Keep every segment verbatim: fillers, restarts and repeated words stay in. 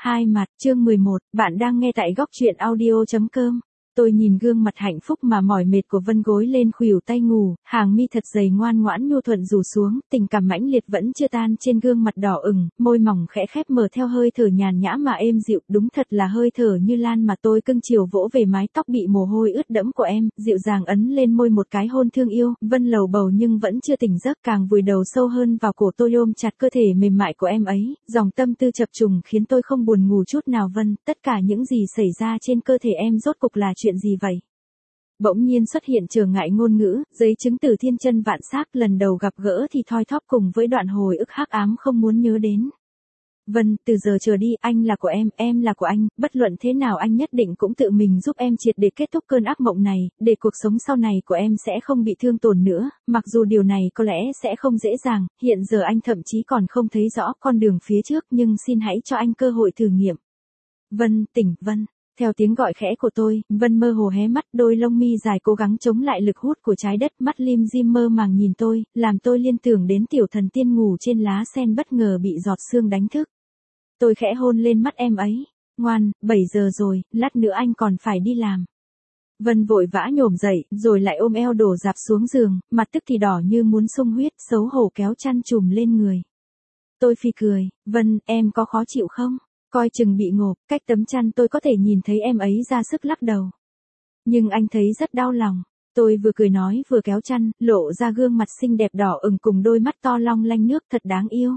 Hai mặt, chương mười một, bạn đang nghe tại góc truyện audio chấm com. Tôi nhìn gương mặt hạnh phúc mà mỏi mệt của Vân gối lên khuỷu tay ngủ, hàng mi thật dày ngoan ngoãn nhu thuận rủ xuống, tình cảm mãnh liệt vẫn chưa tan trên gương mặt đỏ ửng, môi mỏng khẽ khép mở theo hơi thở nhàn nhã mà êm dịu, đúng thật là hơi thở như lan mà tôi cưng chiều vỗ về mái tóc bị mồ hôi ướt đẫm của em, dịu dàng ấn lên môi một cái hôn thương yêu. Vân lầu bầu nhưng vẫn chưa tỉnh giấc, càng vùi đầu sâu hơn vào cổ tôi ôm chặt cơ thể mềm mại của em ấy, dòng tâm tư chập trùng khiến tôi không buồn ngủ chút nào. Vân, tất cả những gì xảy ra trên cơ thể em rốt cục là chuyện gì vậy? Bỗng nhiên xuất hiện trở ngại ngôn ngữ, giấy chứng từ thiên chân vạn xác, lần đầu gặp gỡ thì thoi thóp cùng với đoạn hồi ức hắc ám không muốn nhớ đến. Vân, từ giờ trở đi, anh là của em, em là của anh, bất luận thế nào anh nhất định cũng tự mình giúp em triệt để kết thúc cơn ác mộng này, để cuộc sống sau này của em sẽ không bị thương tổn nữa, mặc dù điều này có lẽ sẽ không dễ dàng, hiện giờ anh thậm chí còn không thấy rõ con đường phía trước, nhưng xin hãy cho anh cơ hội thử nghiệm. Vân, tỉnh, Vân. Theo tiếng gọi khẽ của tôi, Vân mơ hồ hé mắt, đôi lông mi dài cố gắng chống lại lực hút của trái đất, mắt lim dim mơ màng nhìn tôi, làm tôi liên tưởng đến tiểu thần tiên ngủ trên lá sen bất ngờ bị giọt sương đánh thức. Tôi khẽ hôn lên mắt em ấy, ngoan, bảy giờ rồi, lát nữa anh còn phải đi làm. Vân vội vã nhổm dậy, rồi lại ôm eo đổ dạp xuống giường, mặt tức thì đỏ như muốn sung huyết, xấu hổ kéo chăn trùm lên người. Tôi phì cười, Vân, em có khó chịu không? Coi chừng bị ngộp, cách tấm chăn tôi có thể nhìn thấy em ấy ra sức lắc đầu. Nhưng anh thấy rất đau lòng. Tôi vừa cười nói vừa kéo chăn, lộ ra gương mặt xinh đẹp đỏ ửng cùng đôi mắt to long lanh nước thật đáng yêu.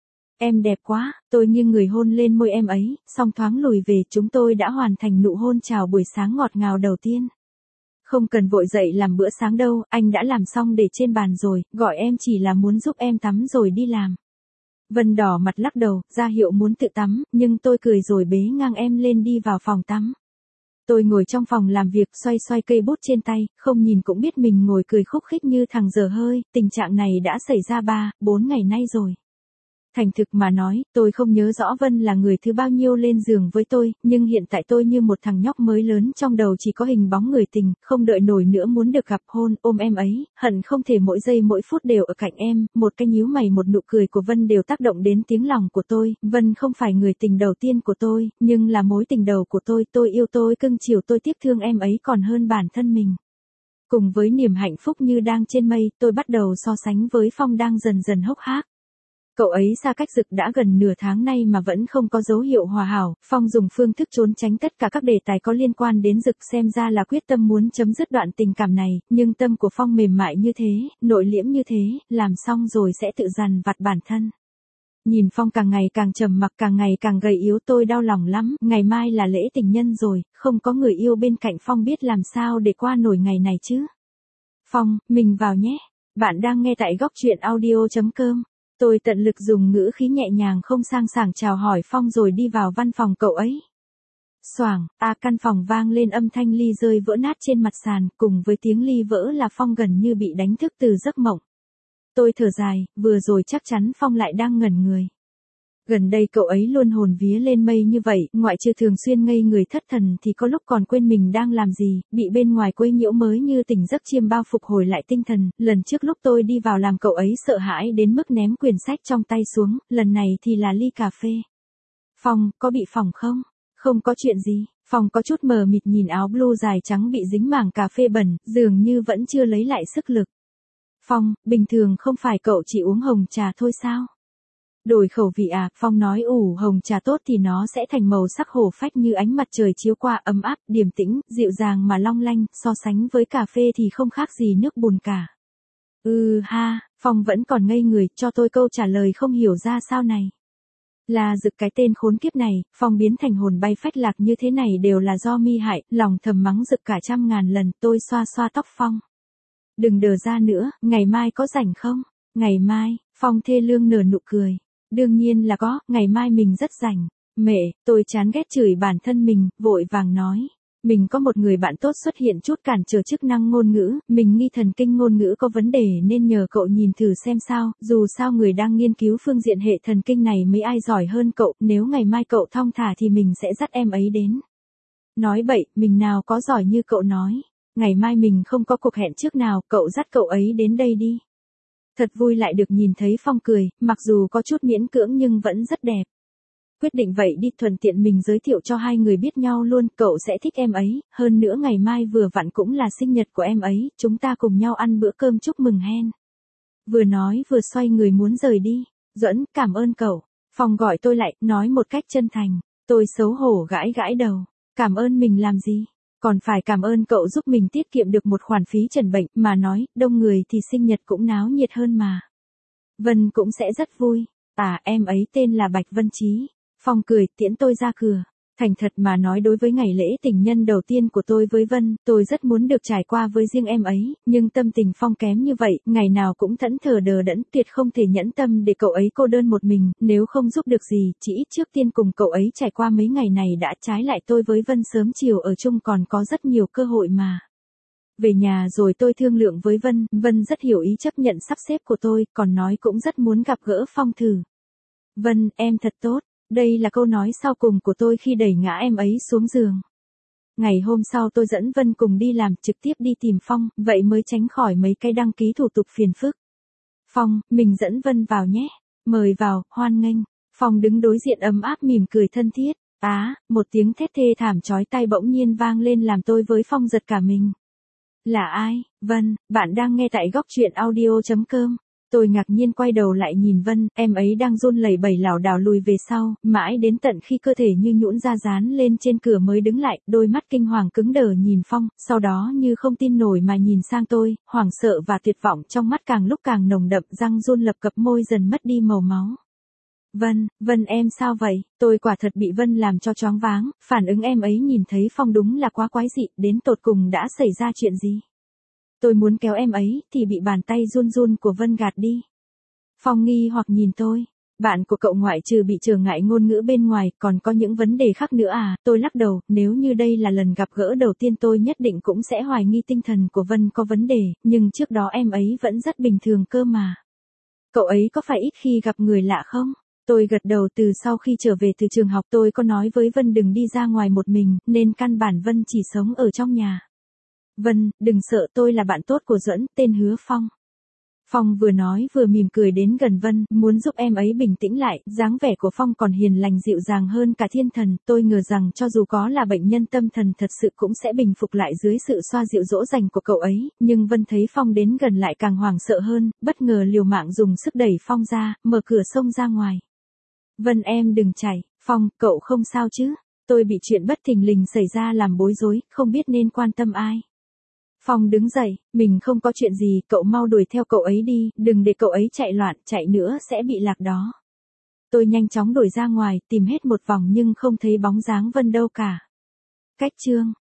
Em đẹp quá, tôi nghiêng người hôn lên môi em ấy, xong thoáng lùi về, chúng tôi đã hoàn thành nụ hôn chào buổi sáng ngọt ngào đầu tiên. Không cần vội dậy làm bữa sáng đâu, anh đã làm xong để trên bàn rồi, gọi em chỉ là muốn giúp em tắm rồi đi làm. Vân đỏ mặt lắc đầu, ra hiệu muốn tự tắm, nhưng tôi cười rồi bế ngang em lên đi vào phòng tắm. Tôi ngồi trong phòng làm việc xoay xoay cây bút trên tay, không nhìn cũng biết mình ngồi cười khúc khích như thằng dở hơi, tình trạng này đã xảy ra ba, bốn ngày nay rồi. Thành thực mà nói, tôi không nhớ rõ Vân là người thứ bao nhiêu lên giường với tôi, nhưng hiện tại tôi như một thằng nhóc mới lớn, trong đầu chỉ có hình bóng người tình, không đợi nổi nữa muốn được gặp, hôn, ôm em ấy, hận không thể mỗi giây mỗi phút đều ở cạnh em, một cái nhíu mày một nụ cười của Vân đều tác động đến tiếng lòng của tôi. Vân không phải người tình đầu tiên của tôi, nhưng là mối tình đầu của tôi, tôi yêu tôi cưng chiều tôi tiếc thương em ấy còn hơn bản thân mình. Cùng với niềm hạnh phúc như đang trên mây, tôi bắt đầu so sánh với Phong đang dần dần hốc hác. Cậu ấy xa cách Dực đã gần nửa tháng nay mà vẫn không có dấu hiệu hòa hảo, Phong dùng phương thức trốn tránh tất cả các đề tài có liên quan đến Dực, xem ra là quyết tâm muốn chấm dứt đoạn tình cảm này, nhưng tâm của Phong mềm mại như thế, nội liễm như thế, làm xong rồi sẽ tự dằn vặt bản thân. Nhìn Phong càng ngày càng trầm mặc, càng ngày càng gầy yếu, tôi đau lòng lắm, ngày mai là lễ tình nhân rồi, không có người yêu bên cạnh Phong biết làm sao để qua nổi ngày này chứ. Phong, mình vào nhé. Bạn đang nghe tại góc truyện audio chấm com. Tôi tận lực dùng ngữ khí nhẹ nhàng không sang sảng chào hỏi Phong rồi đi vào văn phòng cậu ấy. Xoảng, à căn phòng vang lên âm thanh ly rơi vỡ nát trên mặt sàn, cùng với tiếng ly vỡ là Phong gần như bị đánh thức từ giấc mộng. Tôi thở dài, vừa rồi chắc chắn Phong lại đang ngẩn người. Gần đây cậu ấy luôn hồn vía lên mây như vậy, ngoại trừ thường xuyên ngây người thất thần thì có lúc còn quên mình đang làm gì, bị bên ngoài quấy nhiễu mới như tỉnh giấc chiêm bao phục hồi lại tinh thần. Lần trước lúc tôi đi vào làm cậu ấy sợ hãi đến mức ném quyển sách trong tay xuống, lần này thì là ly cà phê. Phong, có bị phỏng không? Không có chuyện gì. Phong có chút mờ mịt nhìn áo blue dài trắng bị dính mảng cà phê bẩn, dường như vẫn chưa lấy lại sức lực. Phong, bình thường không phải cậu chỉ uống hồng trà thôi sao? Đổi khẩu vị à, Phong nói ủ hồng trà tốt thì nó sẽ thành màu sắc hổ phách như ánh mặt trời chiếu qua, ấm áp, điềm tĩnh, dịu dàng mà long lanh, so sánh với cà phê thì không khác gì nước bùn cả. Ừ ha, Phong vẫn còn ngây người, cho tôi câu trả lời không hiểu ra sao này. Là Dực cái tên khốn kiếp này, Phong biến thành hồn bay phách lạc như thế này đều là do mi hại, lòng thầm mắng Dực cả trăm ngàn lần, tôi xoa xoa tóc Phong. Đừng đờ ra nữa, ngày mai có rảnh không? Ngày mai, Phong thê lương nở nụ cười. Đương nhiên là có, ngày mai mình rất rảnh. Mẹ, tôi chán ghét chửi bản thân mình, vội vàng nói. Mình có một người bạn tốt xuất hiện chút cản trở chức năng ngôn ngữ, mình nghi thần kinh ngôn ngữ có vấn đề nên nhờ cậu nhìn thử xem sao, dù sao người đang nghiên cứu phương diện hệ thần kinh này mấy ai giỏi hơn cậu, nếu ngày mai cậu thong thả thì mình sẽ dắt em ấy đến. Nói bậy, mình nào có giỏi như cậu nói. Ngày mai mình không có cuộc hẹn trước nào, cậu dắt cậu ấy đến đây đi. Thật vui lại được nhìn thấy Phong cười, mặc dù có chút miễn cưỡng nhưng vẫn rất đẹp. quyết định vậy đi, thuận tiện mình giới thiệu cho hai người biết nhau luôn, cậu sẽ thích em ấy, hơn nữa ngày mai vừa vặn cũng là sinh nhật của em ấy, chúng ta cùng nhau ăn bữa cơm chúc mừng hen. Vừa nói vừa xoay người muốn rời đi. Duẫn, cảm ơn cậu. Phong gọi tôi lại, nói một cách chân thành. Tôi xấu hổ gãi gãi đầu. Cảm ơn mình làm gì? Còn phải cảm ơn cậu giúp mình tiết kiệm được một khoản phí trần bệnh, mà nói, đông người thì sinh nhật cũng náo nhiệt hơn mà. Vân cũng sẽ rất vui. À, em ấy tên là Bạch Vân Trí. Phong cười, tiễn tôi ra cửa. Thành thật mà nói, đối với ngày lễ tình nhân đầu tiên của tôi với Vân, tôi rất muốn được trải qua với riêng em ấy, nhưng tâm tình Phong kém như vậy, ngày nào cũng thẫn thờ đờ đẫn, tuyệt không thể nhẫn tâm để cậu ấy cô đơn một mình, nếu không giúp được gì, chỉ ít trước tiên cùng cậu ấy trải qua mấy ngày này đã, trái lại tôi với Vân sớm chiều ở chung còn có rất nhiều cơ hội mà. Về nhà rồi tôi thương lượng với Vân, Vân rất hiểu ý chấp nhận sắp xếp của tôi, còn nói cũng rất muốn gặp gỡ Phong thử. Vân, em thật tốt. Đây là câu nói sau cùng của tôi khi đẩy ngã em ấy xuống giường. Ngày hôm sau tôi dẫn Vân cùng đi làm, trực tiếp đi tìm Phong, vậy mới tránh khỏi mấy cái đăng ký thủ tục phiền phức. Phong, mình dẫn Vân vào nhé. Mời vào, hoan nghênh. Phong đứng đối diện ấm áp mỉm cười thân thiết. Á, một tiếng thét thê thảm chói tai bỗng nhiên vang lên làm tôi với Phong giật cả mình. Là ai? Vân, bạn đang nghe tại góc truyện audio chấm com. Tôi ngạc nhiên quay đầu lại nhìn Vân, em ấy đang run lẩy bẩy lảo đảo lùi về sau, mãi đến tận khi cơ thể như nhũn ra dán lên trên cửa mới đứng lại, đôi mắt kinh hoàng cứng đờ nhìn Phong, sau đó như không tin nổi mà nhìn sang tôi, hoảng sợ và tuyệt vọng trong mắt càng lúc càng nồng đậm, răng run lập cập, môi dần mất đi màu máu. Vân, Vân em sao vậy? Tôi quả thật bị Vân làm cho choáng váng, phản ứng em ấy nhìn thấy Phong đúng là quá quái dị, đến tột cùng đã xảy ra chuyện gì? Tôi muốn kéo em ấy, thì bị bàn tay run run của Vân gạt đi. Phong nghi hoặc nhìn tôi. Bạn của cậu ngoại trừ bị trở ngại ngôn ngữ bên ngoài, còn có những vấn đề khác nữa à? Tôi lắc đầu, nếu như đây là lần gặp gỡ đầu tiên tôi nhất định cũng sẽ hoài nghi tinh thần của Vân có vấn đề, nhưng trước đó em ấy vẫn rất bình thường cơ mà. Cậu ấy có phải ít khi gặp người lạ không? Tôi gật đầu, từ sau khi trở về từ trường học tôi có nói với Vân đừng đi ra ngoài một mình, nên căn bản Vân chỉ sống ở trong nhà. Vân, đừng sợ, tôi là bạn tốt của Duẫn, tên Hứa Phong. Phong vừa nói vừa mỉm cười đến gần Vân, muốn giúp em ấy bình tĩnh lại, dáng vẻ của Phong còn hiền lành dịu dàng hơn cả thiên thần, tôi ngờ rằng cho dù có là bệnh nhân tâm thần thật sự cũng sẽ bình phục lại dưới sự xoa dịu dỗ dành của cậu ấy, nhưng Vân thấy Phong đến gần lại càng hoảng sợ hơn, bất ngờ liều mạng dùng sức đẩy Phong ra, mở cửa xông ra ngoài. Vân em đừng chạy, Phong, cậu không sao chứ? Tôi bị chuyện bất thình lình xảy ra làm bối rối, không biết nên quan tâm ai. Phong đứng dậy, mình không có chuyện gì, cậu mau đuổi theo cậu ấy đi, đừng để cậu ấy chạy loạn, chạy nữa sẽ bị lạc đó. Tôi nhanh chóng đuổi ra ngoài, tìm hết một vòng nhưng không thấy bóng dáng Vân đâu cả. Cách chương